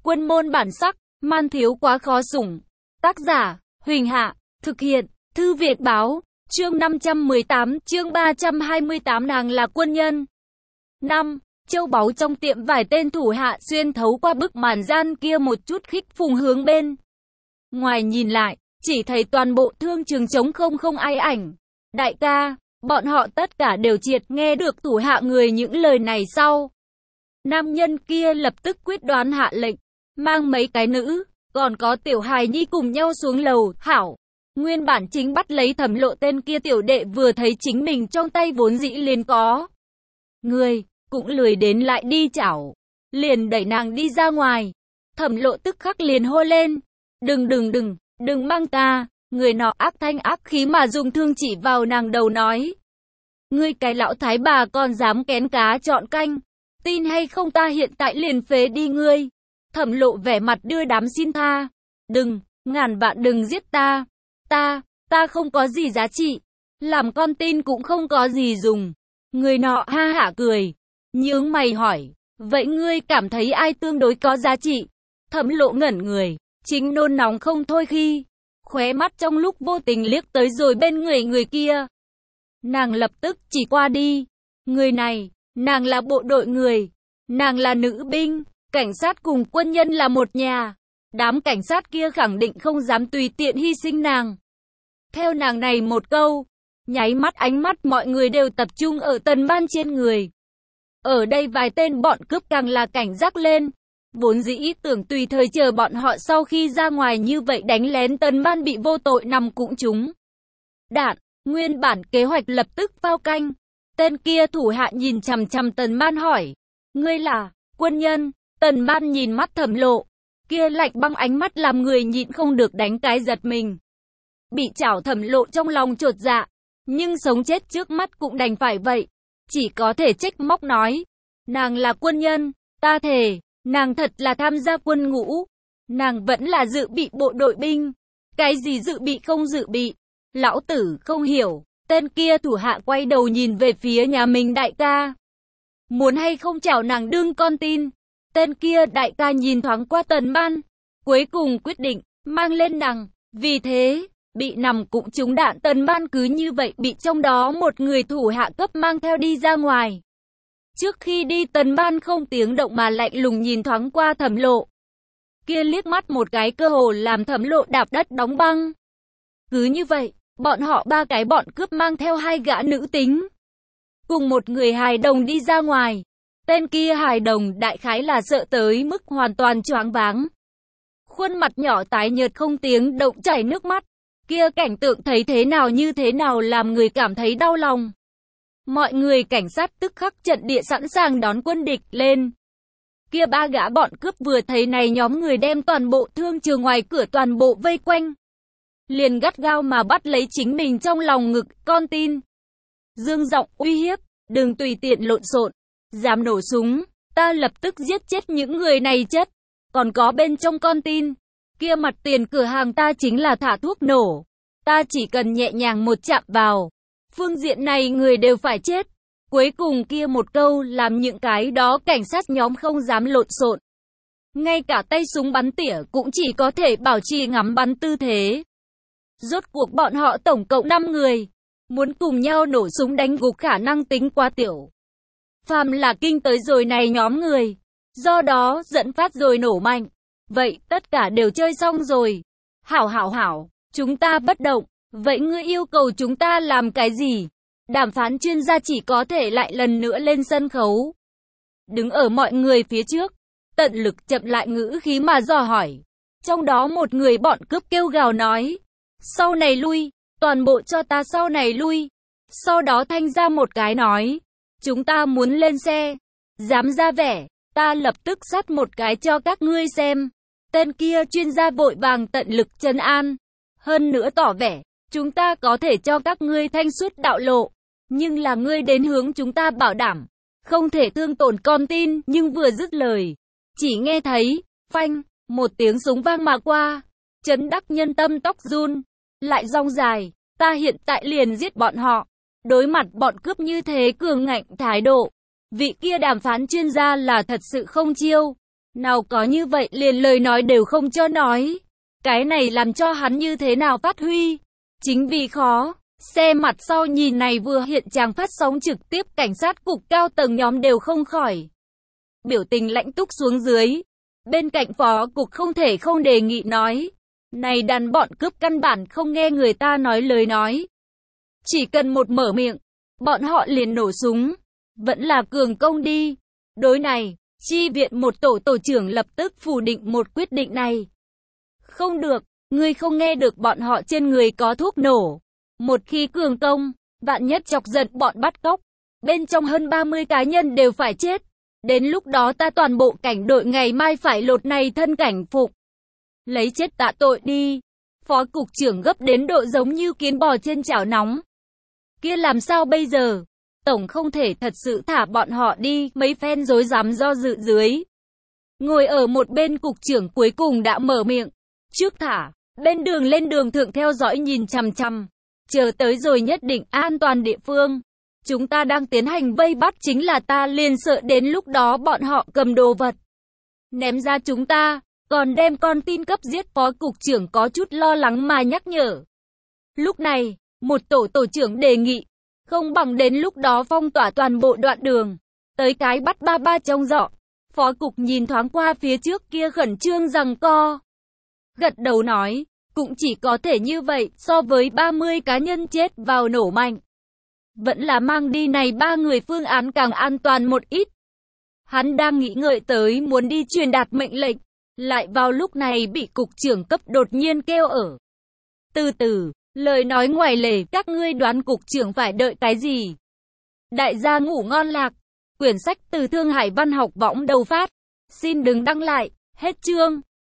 Quân môn bản sắc, man thiếu quá khó sủng. Tác giả, Huỳnh Hạ, thực hiện, Thư Việt Báo, chương 518, chương 328 nàng là quân nhân. 5. Châu báu trong tiệm vải tên thủ hạ xuyên thấu qua bức màn gian kia một chút khích phùng hướng bên ngoài nhìn lại, chỉ thấy toàn bộ thương trường trống không ai ảnh. Đại ca, bọn họ tất cả đều triệt nghe được thủ hạ người những lời này sau. Nam nhân kia lập tức quyết đoán hạ lệnh, mang mấy cái nữ, còn có tiểu hài nhi cùng nhau xuống lầu. Hảo, nguyên bản chính bắt lấy Thẩm Lộ tên kia tiểu đệ vừa thấy chính mình trong tay vốn dĩ liền có người, cũng lười đến lại đi chảo, liền đẩy nàng đi ra ngoài. Thẩm Lộ tức khắc liền hô lên, đừng mang ta. Người nọ ác thanh ác khí mà dùng thương chỉ vào nàng đầu nói, ngươi cái lão thái bà còn dám kén cá chọn canh, tin hay không ta hiện tại liền phế đi ngươi. Thẩm Lộ vẻ mặt đưa đám xin tha, đừng, ngàn vạn đừng giết ta, ta không có gì giá trị, làm con tin cũng không có gì dùng. Người nọ ha hả cười, nhướng mày hỏi, vậy ngươi cảm thấy ai tương đối có giá trị? Thẩm Lộ ngẩn người, chính nôn nóng không thôi khi khóe mắt trong lúc vô tình liếc tới rồi bên người kia. Nàng lập tức chỉ qua đi. Người này, nàng là bộ đội người, nàng là nữ binh, cảnh sát cùng quân nhân là một nhà. Đám cảnh sát kia khẳng định không dám tùy tiện hy sinh nàng. Theo nàng này một câu, nháy mắt ánh mắt mọi người đều tập trung ở Tần Ban trên người. Ở đây vài tên bọn cướp càng là cảnh giác lên. Vốn dĩ tưởng tùy thời chờ bọn họ sau khi ra ngoài như vậy đánh lén Tần Ban bị vô tội nằm cũng trúng đạn. Nguyên bản kế hoạch lập tức phao canh. Tên kia thủ hạ nhìn chằm chằm Tần Ban hỏi, ngươi là quân nhân? Tần Ban nhìn mắt Thẩm Lộ, kia lạnh băng ánh mắt làm người nhịn không được đánh cái giật mình. Bị chảo Thẩm Lộ trong lòng chột dạ, nhưng sống chết trước mắt cũng đành phải vậy, chỉ có thể trách móc nói, nàng là quân nhân, ta thề, nàng thật là tham gia quân ngũ, nàng vẫn là dự bị bộ đội binh. Cái gì dự bị không dự bị? Lão tử không hiểu. Tên kia thủ hạ quay đầu nhìn về phía nhà mình đại ca, muốn hay không chảo nàng đương con tin. Tên kia đại ca nhìn thoáng qua Tần Ban, cuối cùng quyết định mang lên nàng. Vì thế, bị nằm cũng trúng đạn Tần Ban cứ như vậy bị trong đó một người thủ hạ cấp mang theo đi ra ngoài. Trước khi đi Tần Ban không tiếng động mà lạnh lùng nhìn thoáng qua Thẩm Lộ. Kia liếc mắt một cái cơ hồ làm Thẩm Lộ đạp đất đóng băng. Cứ như vậy, bọn họ ba cái bọn cướp mang theo hai gã nữ tính, cùng một người hài đồng đi ra ngoài. Tên kia hài đồng đại khái là sợ tới mức hoàn toàn choáng váng. Khuôn mặt nhỏ tái nhợt không tiếng động chảy nước mắt. Kia cảnh tượng thấy thế nào như thế nào làm người cảm thấy đau lòng. Mọi người cảnh sát tức khắc trận địa sẵn sàng đón quân địch lên. Kia ba gã bọn cướp vừa thấy này nhóm người đem toàn bộ thương trường ngoài cửa toàn bộ vây quanh, liền gắt gao mà bắt lấy chính mình trong lòng ngực con tin. Dương giọng uy hiếp, đừng tùy tiện lộn xộn, dám nổ súng, ta lập tức giết chết những người này chất. Còn có bên trong con tin, kia mặt tiền cửa hàng ta chính là thả thuốc nổ, ta chỉ cần nhẹ nhàng một chạm vào, phương diện này người đều phải chết. Cuối cùng kia một câu làm những cái đó cảnh sát nhóm không dám lộn xộn. Ngay cả tay súng bắn tỉa cũng chỉ có thể bảo trì ngắm bắn tư thế. Rốt cuộc bọn họ tổng cộng 5 người, muốn cùng nhau nổ súng đánh gục khả năng tính quá tiểu. Phàm là kinh tới rồi này nhóm người, do đó dẫn phát rồi nổ mạnh. Vậy tất cả đều chơi xong rồi. Hảo, chúng ta bất động. Vậy ngươi yêu cầu chúng ta làm cái gì? Đàm phán chuyên gia chỉ có thể lại lần nữa lên sân khấu. Đứng ở mọi người phía trước, tận lực chậm lại ngữ khí mà dò hỏi. Trong đó một người bọn cướp kêu gào nói, sau này lui, toàn bộ cho ta sau này lui. Sau đó thanh ra một cái nói, chúng ta muốn lên xe, dám ra vẻ, ta lập tức sát một cái cho các ngươi xem. Tên kia chuyên gia vội vàng tận lực trấn an, hơn nữa tỏ vẻ, chúng ta có thể cho các ngươi thanh suốt đạo lộ, nhưng là ngươi đến hướng chúng ta bảo đảm, không thể thương tổn con tin. Nhưng vừa dứt lời, chỉ nghe thấy, phanh, một tiếng súng vang mà qua, chấn đắc nhân tâm tóc run, lại rong dài, ta hiện tại liền giết bọn họ. Đối mặt bọn cướp như thế cường ngạnh thái độ, vị kia đàm phán chuyên gia là thật sự không chiêu. Nào có như vậy liền lời nói đều không cho nói. Cái này làm cho hắn như thế nào phát huy? Chính vì khó. Xe mặt sau nhìn này vừa hiện chàng phát sóng trực tiếp cảnh sát cục cao tầng nhóm đều không khỏi biểu tình lãnh túc xuống dưới. Bên cạnh phó cục không thể không đề nghị nói. Này đàn bọn cướp căn bản không nghe người ta nói lời nói. Chỉ cần một mở miệng, bọn họ liền nổ súng. Vẫn là cường công đi. Đối này, chi viện một tổ trưởng lập tức phủ định một quyết định này. Không được, ngươi không nghe được bọn họ trên người có thuốc nổ. Một khi cường công, vạn nhất chọc giận bọn bắt cóc. Bên trong hơn 30 cá nhân đều phải chết. Đến lúc đó ta toàn bộ cảnh đội ngày mai phải lột này thân cảnh phục. Lấy chết tạ tội đi. Phó cục trưởng gấp đến độ giống như kiến bò trên chảo nóng. Kia làm sao bây giờ? Tổng không thể thật sự thả bọn họ đi. Mấy phen rối rắm do dự dưới. Ngồi ở một bên cục trưởng cuối cùng đã mở miệng. Trước thả, bên đường lên đường thượng theo dõi nhìn chằm chằm. Chờ tới rồi nhất định an toàn địa phương. Chúng ta đang tiến hành vây bắt chính là ta liền sợ đến lúc đó bọn họ cầm đồ vật. Ném ra chúng ta, còn đem con tin cấp giết. Phó cục trưởng có chút lo lắng mà nhắc nhở. Lúc này, một tổ trưởng đề nghị. Không bằng đến lúc đó phong tỏa toàn bộ đoạn đường. Tới cái bắt ba trong giỏ. Phó cục nhìn thoáng qua phía trước kia khẩn trương giằng co. Gật đầu nói. Cũng chỉ có thể như vậy, so với 30 cá nhân chết vào nổ mạnh. Vẫn là mang đi này 3 người phương án càng an toàn một ít. Hắn đang nghĩ ngợi tới muốn đi truyền đạt mệnh lệnh, lại vào lúc này bị cục trưởng cấp đột nhiên kêu ở. Từ từ, lời nói ngoài lề, các ngươi đoán cục trưởng phải đợi cái gì? Đại gia ngủ ngon lạc. Quyển sách từ Thương Hải Văn học võng đầu phát. Xin đừng đăng lại, hết chương.